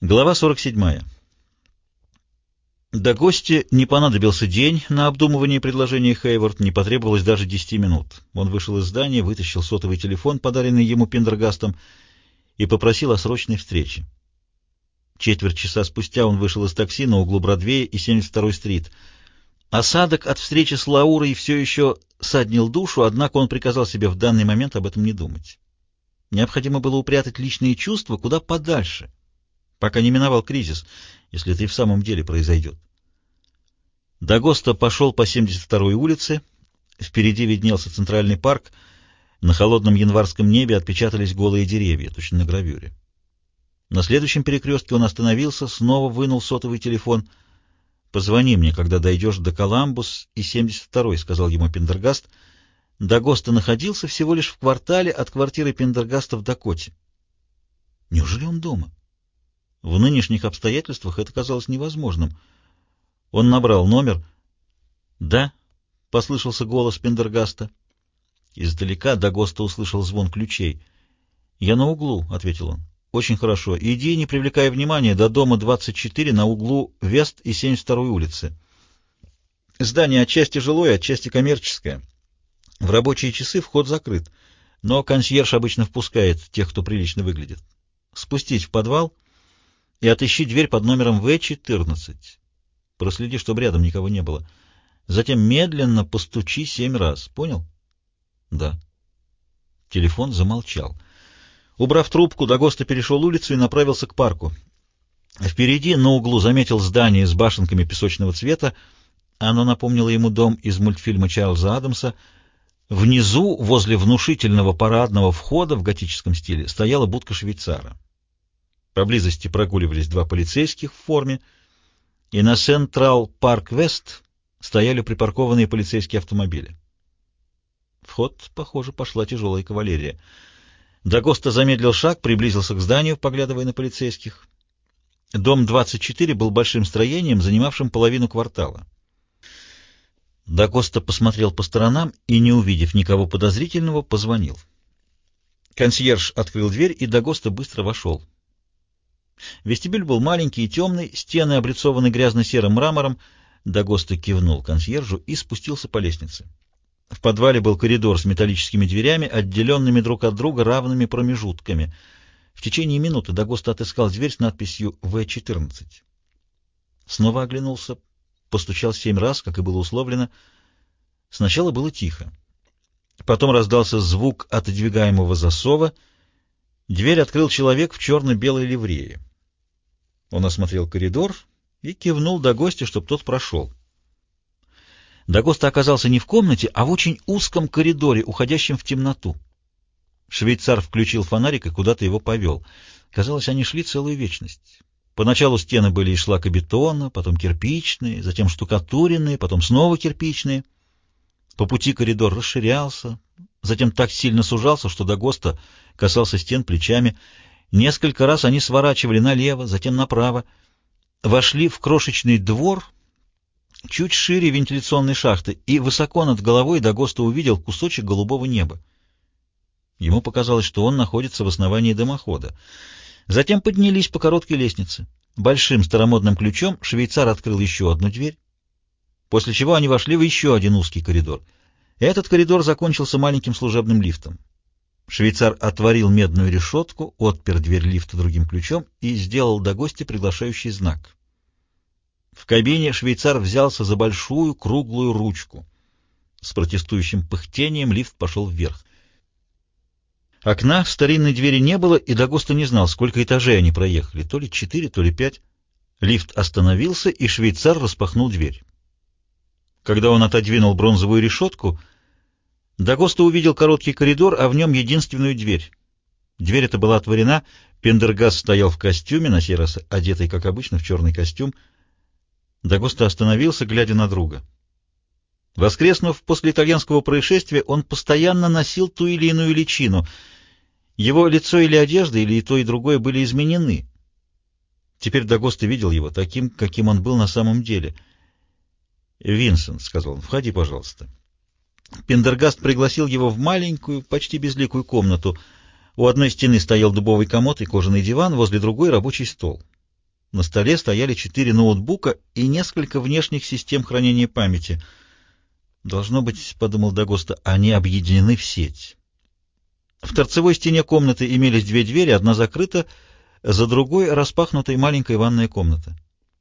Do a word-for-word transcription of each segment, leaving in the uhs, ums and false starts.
Глава сорок семь. До гостя не понадобился день на обдумывание предложения Хейворд, не потребовалось даже десяти минут. Он вышел из здания, вытащил сотовый телефон, подаренный ему Пендергастом, и попросил о срочной встрече. Четверть часа спустя он вышел из такси на углу Бродвея и семьдесят второй стрит. Осадок от встречи с Лаурой все еще саднил душу, однако он приказал себе в данный момент об этом не думать. Необходимо было упрятать личные чувства куда подальше, пока не миновал кризис, если это и в самом деле произойдет. Дагоста пошел по семьдесят второй улице, впереди виднелся центральный парк, на холодном январском небе отпечатались голые деревья, точно на гравюре. На следующем перекрестке он остановился, снова вынул сотовый телефон. «Позвони мне, когда дойдешь до Коламбус и семьдесят второй», — сказал ему Пендергаст. Дагоста находился всего лишь в квартале от квартиры Пендергаста в Дакоте. Неужели он дома? В нынешних обстоятельствах это казалось невозможным. Он набрал номер. «Да», — послышался голос Пендергаста. Издалека Дагоста услышал звон ключей. «Я на углу», — ответил он. «Очень хорошо. Иди, не привлекая внимания, до дома двадцать четыре на углу Вест и семьдесят второй улицы. Здание отчасти жилое, отчасти коммерческое. В рабочие часы вход закрыт, но консьерж обычно впускает тех, кто прилично выглядит. Спустись в подвал и отыщи дверь под номером вэ четырнадцать. Проследи, чтобы рядом никого не было. Затем медленно постучи семь раз. Понял?» «Да». Телефон замолчал. Убрав трубку, Дагоста перешел улицу и направился к парку. Впереди, на углу, заметил здание с башенками песочного цвета. Оно напомнило ему дом из мультфильма Чарльза Адамса. Внизу, возле внушительного парадного входа в готическом стиле, стояла будка швейцара. Поблизости прогуливались два полицейских в форме, и на Централ Парк Вест стояли припаркованные полицейские автомобили. В ход, похоже, пошла тяжелая кавалерия. Дагоста замедлил шаг, приблизился к зданию, поглядывая на полицейских. Дом двадцать четыре был большим строением, занимавшим половину квартала. Дагоста посмотрел по сторонам и, не увидев никого подозрительного, позвонил. Консьерж открыл дверь, и Дагоста быстро вошел. Вестибюль был маленький и темный, стены облицованы грязно-серым мрамором. Дагоста кивнул консьержу и спустился по лестнице. В подвале был коридор с металлическими дверями, отделенными друг от друга равными промежутками. В течение минуты Дагоста отыскал дверь с надписью вэ четырнадцать. Снова оглянулся, постучал семь раз, как и было условлено. Сначала было тихо. Потом раздался звук отодвигаемого засова. Дверь открыл человек в черно-белой ливрее. Он осмотрел коридор и кивнул Дагосте, чтобы тот прошел. Дагоста оказался не в комнате, а в очень узком коридоре, уходящем в темноту. Швейцар включил фонарик и куда-то его повел. Казалось, они шли целую вечность. Поначалу стены были из шлакобетона, потом кирпичные, затем штукатуренные, потом снова кирпичные. По пути коридор расширялся, затем так сильно сужался, что Дагоста касался стен плечами. Несколько раз они сворачивали налево, затем направо. Вошли в крошечный двор, чуть шире вентиляционной шахты, и высоко над головой Дагоста увидел кусочек голубого неба. Ему показалось, что он находится в основании дымохода. Затем поднялись по короткой лестнице. Большим старомодным ключом швейцар открыл еще одну дверь, после чего они вошли в еще один узкий коридор. Этот коридор закончился маленьким служебным лифтом. Швейцар отворил медную решетку, отпер дверь лифта другим ключом и сделал Дагосте приглашающий знак. В кабине швейцар взялся за большую круглую ручку. С протестующим пыхтением лифт пошел вверх. Окна в старинной двери не было, и Дагоста не знал, сколько этажей они проехали, то ли четыре, то ли пять. Лифт остановился, и швейцар распахнул дверь. Когда он отодвинул бронзовую решетку, Дагоста увидел короткий коридор, а в нем единственную дверь. Дверь эта была отворена, Пендергаст стоял в костюме, на сей раз одетый, как обычно, в черный костюм. Дагоста остановился, глядя на друга. Воскреснув после итальянского происшествия, он постоянно носил ту или иную личину. Его лицо или одежда, или и то, и другое были изменены. Теперь Дагоста видел его таким, каким он был на самом деле. «Винсент», — сказал он, — «входи, пожалуйста». Пендергаст пригласил его в маленькую, почти безликую комнату. У одной стены стоял дубовый комод и кожаный диван, возле другой — рабочий стол. На столе стояли четыре ноутбука и несколько внешних систем хранения памяти. Должно быть, — подумал Дагоста, — они объединены в сеть. В торцевой стене комнаты имелись две двери, одна закрыта, за другой распахнутая маленькая ванная комната.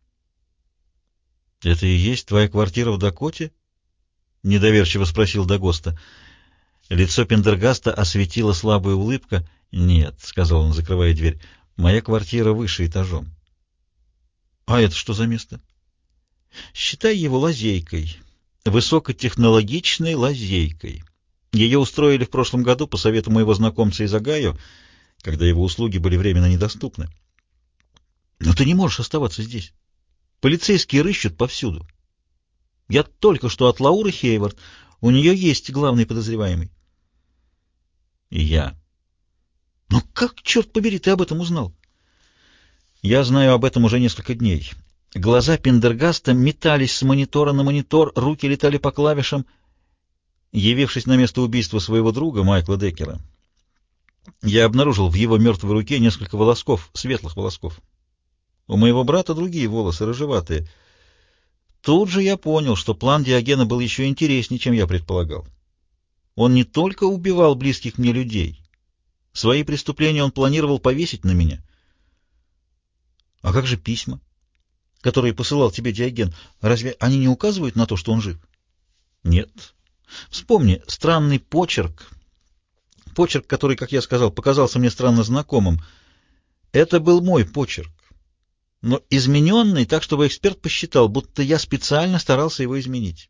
— Это и есть твоя квартира в Дакоте? — недоверчиво спросил Дагоста. Лицо Пендергаста осветила слабая улыбка. — Нет, — сказал он, закрывая дверь, — моя квартира выше этажом. — А это что за место? — Считай его лазейкой, высокотехнологичной лазейкой. Ее устроили в прошлом году по совету моего знакомца из Огайо, когда его услуги были временно недоступны. Но ты не можешь оставаться здесь. Полицейские рыщут повсюду. Я только что от Лауры Хейвард. У нее есть главный подозреваемый. И я. Но как, черт побери, ты об этом узнал? Я знаю об этом уже несколько дней. Глаза Пендергаста метались с монитора на монитор, руки летали по клавишам. Явившись на место убийства своего друга, Майкла Деккера, я обнаружил в его мертвой руке несколько волосков, светлых волосков. У моего брата другие волосы, рыжеватые. Тут же я понял, что план Диогена был еще интереснее, чем я предполагал. Он не только убивал близких мне людей. Свои преступления он планировал повесить на меня. А как же письма, которые посылал тебе Диоген? Разве они не указывают на то, что он жив? Нет. Вспомни, странный почерк, почерк, который, как я сказал, показался мне странно знакомым. Это был мой почерк, но измененный так, чтобы эксперт посчитал, будто я специально старался его изменить.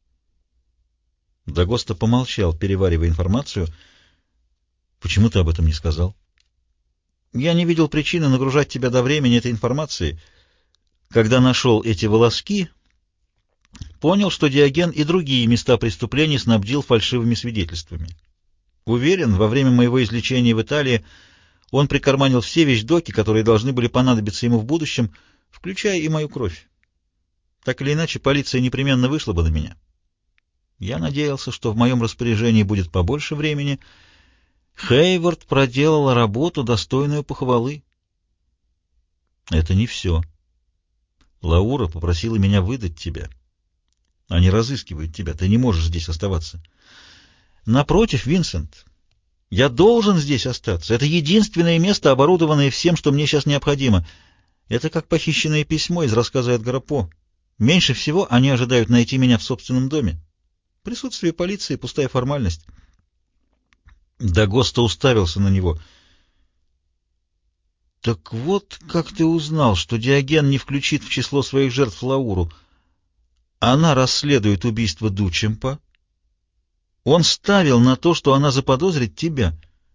Дагоста помолчал, переваривая информацию. Почему ты об этом не сказал? Я не видел причины нагружать тебя до времени этой информацией. Когда нашел эти волоски, понял, что Диоген и другие места преступлений снабдил фальшивыми свидетельствами. Уверен, во время моего излечения в Италии он прикарманил все вещдоки, которые должны были понадобиться ему в будущем, включая и мою кровь. Так или иначе, полиция непременно вышла бы на меня. Я надеялся, что в моем распоряжении будет побольше времени. Хейвард проделала работу, достойную похвалы. Это не все. Лаура попросила меня выдать тебя. Они разыскивают тебя, ты не можешь здесь оставаться. Напротив, Винсент, я должен здесь остаться. Это единственное место, оборудованное всем, что мне сейчас необходимо. Это как похищенное письмо из рассказа Эдгара По. Меньше всего они ожидают найти меня в собственном доме. Присутствие полиции — пустая формальность. Дагоста уставился на него. Так вот, как ты узнал, что Диоген не включит в число своих жертв Лауру? Она расследует убийство Дучемпа. Он ставил на то, что она заподозрит тебя.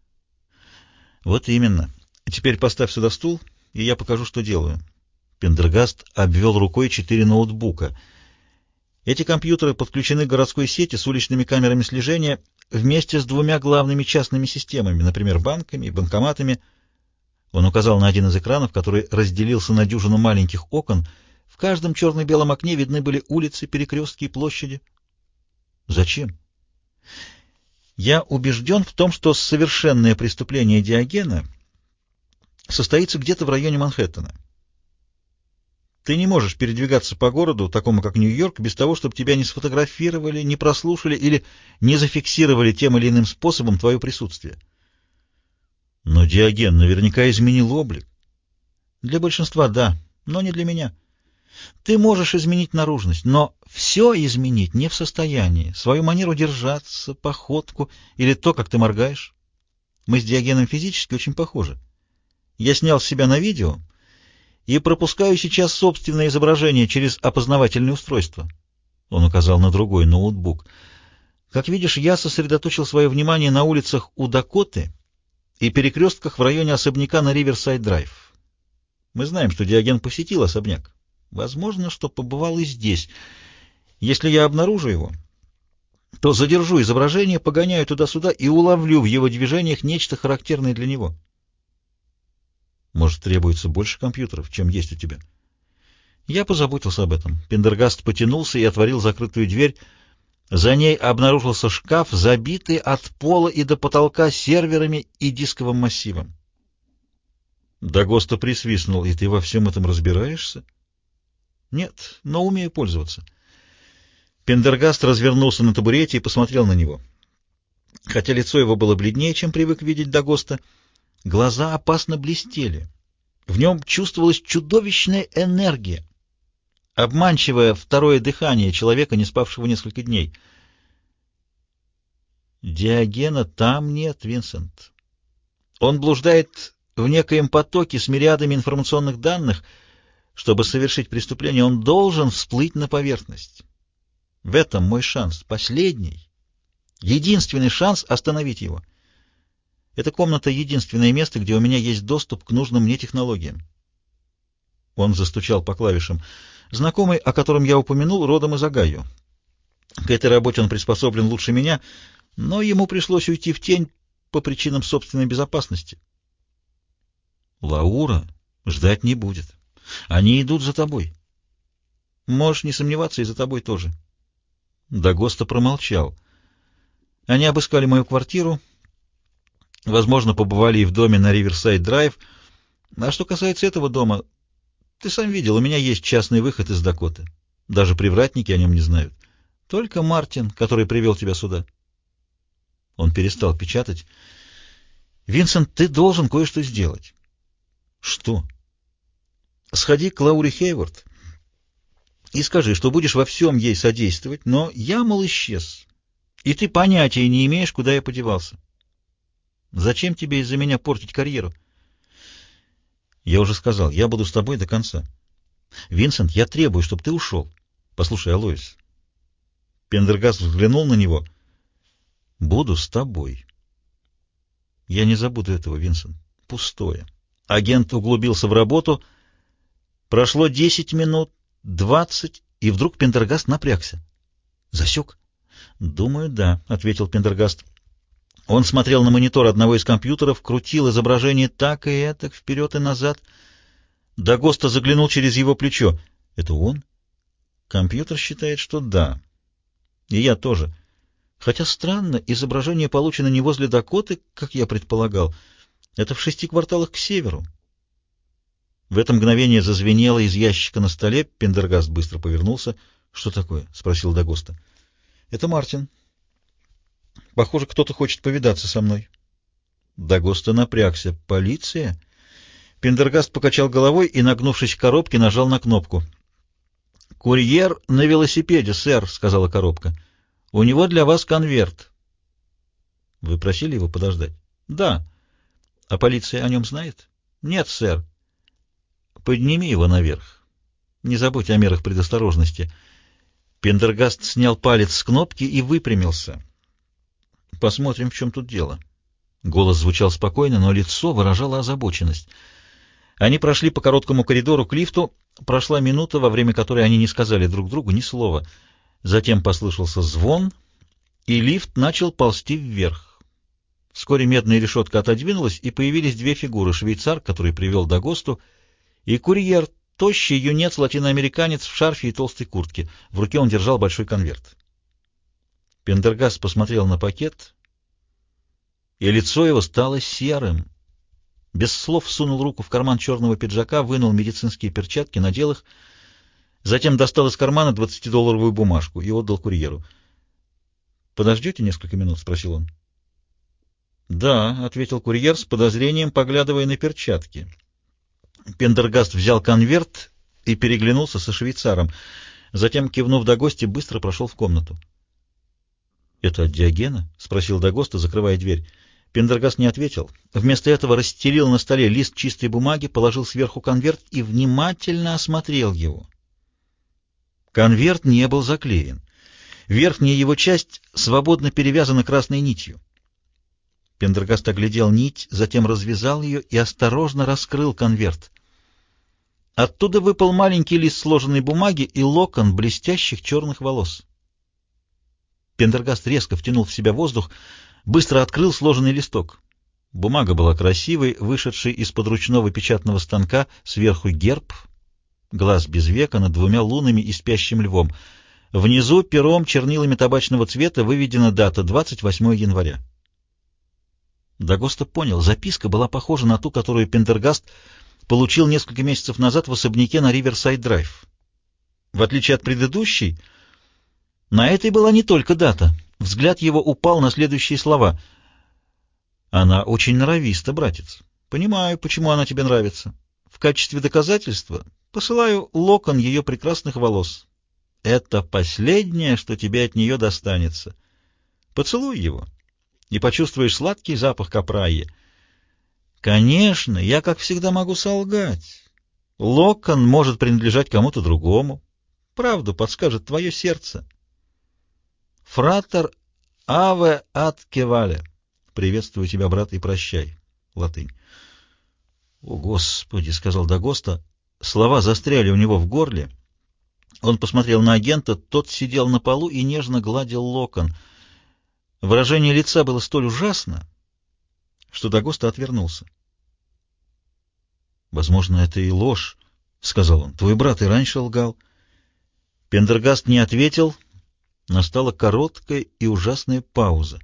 Вот именно. Теперь поставь сюда стул, и я покажу, что делаю. Пендергаст обвел рукой четыре ноутбука. Эти компьютеры подключены к городской сети с уличными камерами слежения вместе с двумя главными частными системами, например, банками и банкоматами. Он указал на один из экранов, который разделился на дюжину маленьких окон. В каждом черно-белом окне видны были улицы, перекрестки и площади. Зачем? Я убежден в том, что совершенное преступление Диогена состоится где-то в районе Манхэттена. Ты не можешь передвигаться по городу, такому как Нью-Йорк, без того, чтобы тебя не сфотографировали, не прослушали или не зафиксировали тем или иным способом твое присутствие. Но Диоген наверняка изменил облик. Для большинства — да, но не для меня. Ты можешь изменить наружность, но все изменить не в состоянии. Свою манеру держаться, походку или то, как ты моргаешь. Мы с Диогеном физически очень похожи. Я снял себя на видео и пропускаю сейчас собственное изображение через опознавательное устройство. Он указал на другой ноутбук. Как видишь, я сосредоточил свое внимание на улицах у Дакоты и перекрестках в районе особняка на Риверсайд-драйв. Мы знаем, что Диоген посетил особняк. Возможно, что побывал и здесь. Если я обнаружу его, то задержу изображение, погоняю туда-сюда и уловлю в его движениях нечто характерное для него. Может, требуется больше компьютеров, чем есть у тебя? Я позаботился об этом. Пендергаст потянулся и отворил закрытую дверь. За ней обнаружился шкаф, забитый от пола и до потолка серверами и дисковым массивом. Дагоста присвистнул. — И ты во всем этом разбираешься? — Нет, но умею пользоваться. Пендергаст развернулся на табурете и посмотрел на него. Хотя лицо его было бледнее, чем привык видеть Дагоста, глаза опасно блестели. В нем чувствовалась чудовищная энергия, обманчивое второе дыхание человека, не спавшего несколько дней. Диогена там нет, Винсент. Он блуждает в некоем потоке с мириадами информационных данных. Чтобы совершить преступление, он должен всплыть на поверхность. В этом мой шанс, последний, единственный шанс остановить его. Эта комната — единственное место, где у меня есть доступ к нужным мне технологиям. Он застучал по клавишам. Знакомый, о котором я упомянул, родом из Огайо. К этой работе он приспособлен лучше меня, но ему пришлось уйти в тень по причинам собственной безопасности. Лаура ждать не будет. Они идут за тобой. Можешь не сомневаться, и за тобой тоже. Дагоста промолчал. Они обыскали мою квартиру, возможно, побывали и в доме на Риверсайд-драйв. А что касается этого дома, ты сам видел, у меня есть частный выход из Дакоты. Даже привратники о нем не знают. Только Мартин, который привел тебя сюда. Он перестал печатать. Винсент, ты должен кое-что сделать. Что? Сходи к Лауре Хейвард и скажи, что будешь во всем ей содействовать, но я, мол, исчез, и ты понятия не имеешь, куда я подевался. Зачем тебе из-за меня портить карьеру? Я уже сказал, я буду с тобой до конца. Винсент, я требую, чтобы ты ушел. Послушай, Алоис. Пендергаст взглянул на него. Буду с тобой. Я не забуду этого, Винсент. Пустое. Агент углубился в работу. Прошло десять минут, двадцать, и вдруг Пендергаст напрягся. Засек? Думаю, да, ответил Пендергаст. Он смотрел на монитор одного из компьютеров, крутил изображение так и этак, вперед и назад. Дагоста заглянул через его плечо. Это он? Компьютер считает, что да. И я тоже. Хотя странно, изображение получено не возле Дакоты, как я предполагал. Это в шести кварталах к северу. В это мгновение зазвенело из ящика на столе. Пендергаст быстро повернулся. — Что такое? — спросил Дагоста. — Это Мартин. Похоже, кто-то хочет повидаться со мной. Дагоста напрягся. — Полиция? Пендергаст покачал головой и, нагнувшись к коробке, нажал на кнопку. — Курьер на велосипеде, сэр, — сказала коробка. — У него для вас конверт. — Вы просили его подождать? — Да. — А полиция о нем знает? — Нет, сэр. Подними его наверх. Не забудь о мерах предосторожности. Пендергаст снял палец с кнопки и выпрямился. Посмотрим, в чем тут дело. Голос звучал спокойно, но лицо выражало озабоченность. Они прошли по короткому коридору к лифту. Прошла минута, во время которой они не сказали друг другу ни слова. Затем послышался звон, и лифт начал ползти вверх. Вскоре медная решетка отодвинулась, и появились две фигуры: швейцар, который привел Дагосту, и курьер, тощий юнец-латиноамериканец в шарфе и толстой куртке. В руке он держал большой конверт. Пендергаст посмотрел на пакет, и лицо его стало серым. Без слов сунул руку в карман черного пиджака, вынул медицинские перчатки, надел их, затем достал из кармана двадцатидолларовую бумажку и отдал курьеру. «Подождете несколько минут?» — спросил он. «Да», — ответил курьер с подозрением, поглядывая на перчатки. Пендергаст взял конверт и переглянулся со швейцаром. Затем, кивнув Дагосте, быстро прошел в комнату. — Это от Диогена? — спросил Дагоста, закрывая дверь. Пендергаст не ответил. Вместо этого расстелил на столе лист чистой бумаги, положил сверху конверт и внимательно осмотрел его. Конверт не был заклеен. Верхняя его часть свободно перевязана красной нитью. Пендергаст оглядел нить, затем развязал ее и осторожно раскрыл конверт. Оттуда выпал маленький лист сложенной бумаги и локон блестящих черных волос. Пендергаст резко втянул в себя воздух, быстро открыл сложенный листок. Бумага была красивой, вышедшей из-под ручного печатного станка, сверху герб, глаз без века над двумя лунами и спящим львом. Внизу пером чернилами табачного цвета выведена дата двадцать восьмое января. Дагоста понял, записка была похожа на ту, которую Пендергаст получил несколько месяцев назад в особняке на Риверсайд-драйв. В отличие от предыдущей, на этой была не только дата. Взгляд его упал на следующие слова. «Она очень норовиста, братец. Понимаю, почему она тебе нравится. В качестве доказательства посылаю локон ее прекрасных волос. Это последнее, что тебе от нее достанется. Поцелуй его, и почувствуешь сладкий запах капрайи. Конечно, я, как всегда, могу солгать. Локон может принадлежать кому-то другому. Правду подскажет твое сердце. Фратер аве ад кевале. Приветствую тебя, брат, и прощай. Латынь. О, Господи, сказал Дагоста. Слова застряли у него в горле. Он посмотрел на агента, тот сидел на полу и нежно гладил локон. Выражение лица было столь ужасно, что Дагоста отвернулся. «Возможно, это и ложь», — сказал он. «Твой брат и раньше лгал». Пендергаст не ответил. Настала короткая и ужасная пауза.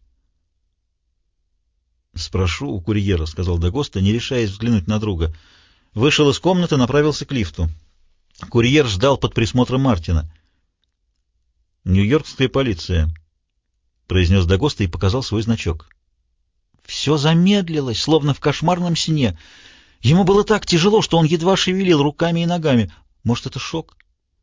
«Спрошу у курьера», — сказал Дагоста, не решаясь взглянуть на друга. Вышел из комнаты, направился к лифту. Курьер ждал под присмотром Мартина. «Нью-Йоркская полиция», — произнес Дагоста и показал свой значок. Все замедлилось, словно в кошмарном сне. Ему было так тяжело, что он едва шевелил руками и ногами. Может, это шок?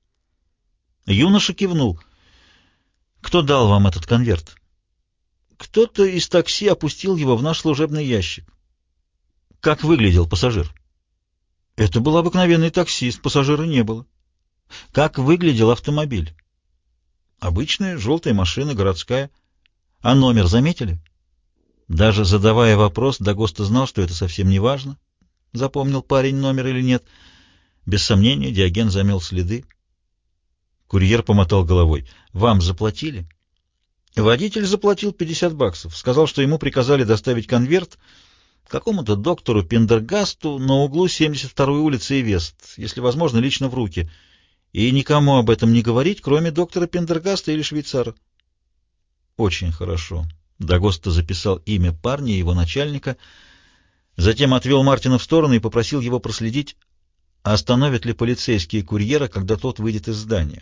Юноша кивнул. «Кто дал вам этот конверт?» «Кто-то из такси опустил его в наш служебный ящик». «Как выглядел пассажир?» «Это был обыкновенный таксист, пассажира не было». «Как выглядел автомобиль?» «Обычная желтая машина, городская». «А номер заметили?» Даже задавая вопрос, Дагоста знал, что это совсем не важно, запомнил парень номер или нет. Без сомнения, Диоген замел следы. Курьер помотал головой. «Вам заплатили?» Водитель заплатил пятьдесят баксов. Сказал, что ему приказали доставить конверт какому-то доктору Пендергасту на углу семьдесят второй улицы и Вест, если возможно, лично в руки, и никому об этом не говорить, кроме доктора Пендергаста или швейцара. «Очень хорошо». Дагоста записал имя парня и его начальника, затем отвел Мартина в сторону и попросил его проследить, остановят ли полицейские курьера, когда тот выйдет из здания.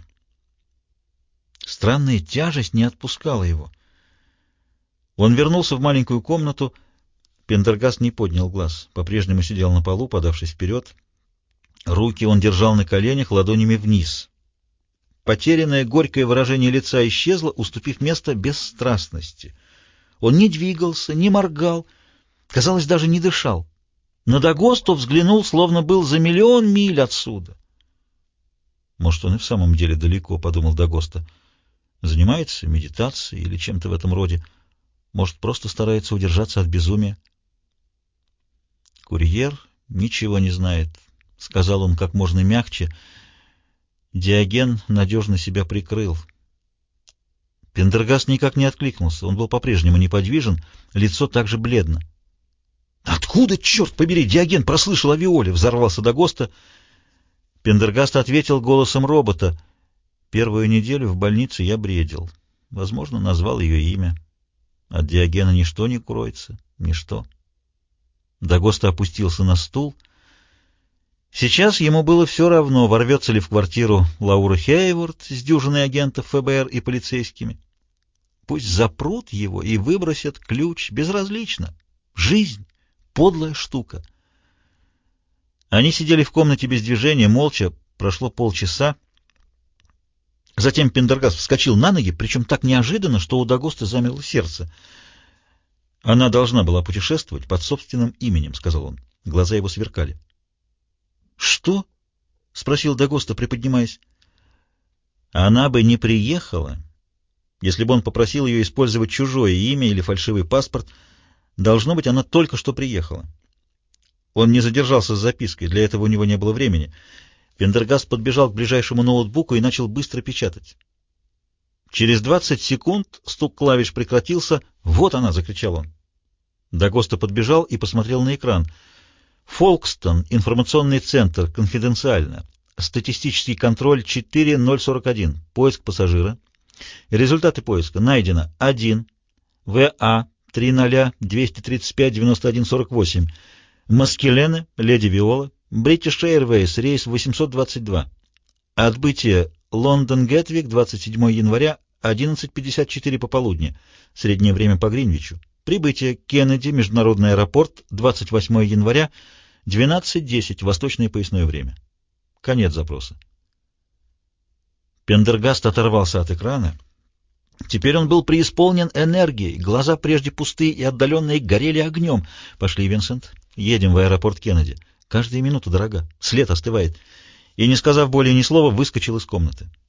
Странная тяжесть не отпускала его. Он вернулся в маленькую комнату. Пендергаст не поднял глаз, по-прежнему сидел на полу, подавшись вперед. Руки он держал на коленях, ладонями вниз. Потерянное горькое выражение лица исчезло, уступив место бесстрастности. Он не двигался, не моргал, казалось, даже не дышал. На Дагосту взглянул, словно был за миллион миль отсюда. «Может, он и в самом деле далеко», — подумал Дагоста. «Занимается медитацией или чем-то в этом роде. Может, просто старается удержаться от безумия». «Курьер ничего не знает», — сказал он как можно мягче. Диоген надежно себя прикрыл. Пендергаст никак не откликнулся. Он был по-прежнему неподвижен, лицо также бледно. «Откуда, черт побери, Диоген прослышал о Виоле?» — взорвался Дагоста. Пендергаст ответил голосом робота. «Первую неделю в больнице я бредил. Возможно, назвал ее имя. От Диогена ничто не кроется. Ничто». Дагоста опустился на стул. Сейчас ему было все равно, ворвется ли в квартиру Лаура Хейворд с дюжиной агентов ФБР и полицейскими. Пусть запрут его и выбросят ключ, безразлично. Жизнь — подлая штука. Они сидели в комнате без движения, молча. Прошло полчаса. Затем Пендергаст вскочил на ноги, причем так неожиданно, что у Дагоста замерло сердце. «Она должна была путешествовать под собственным именем», — сказал он. Глаза его сверкали. «Что?» — спросил Дагоста, приподнимаясь. «Она бы не приехала, если бы он попросил ее использовать чужое имя или фальшивый паспорт. Должно быть, она только что приехала». Он не задержался с запиской, для этого у него не было времени. Пендергаст подбежал к ближайшему ноутбуку и начал быстро печатать. Через двадцать секунд стук клавиш прекратился. «Вот она!» — закричал он. Дагоста подбежал и посмотрел на экран. «Фолкстон, информационный центр, конфиденциально. Статистический контроль четыре ноль сорок один. Поиск пассажира. Результаты поиска. Найдено один. ВА три ноль двести тридцать пять девяносто один сорок восемь. Маскелене, леди Виола, British Airways, рейс восемьсот двадцать два. Отбытие Лондон Гетвик, двадцать седьмого января, одиннадцать пятьдесят четыре пополудни, среднее время по Гринвичу. Прибытие Кеннеди, международный аэропорт, двадцать восьмого января, двенадцать десять, восточное поясное время. Конец запроса. Пендергаст оторвался от экрана. Теперь он был преисполнен энергией, глаза, прежде пустые и отдаленные, горели огнем. «Пошли, Винсент, едем в аэропорт Кеннеди. Каждая минута дорога, след остывает». И, не сказав более ни слова, выскочил из комнаты.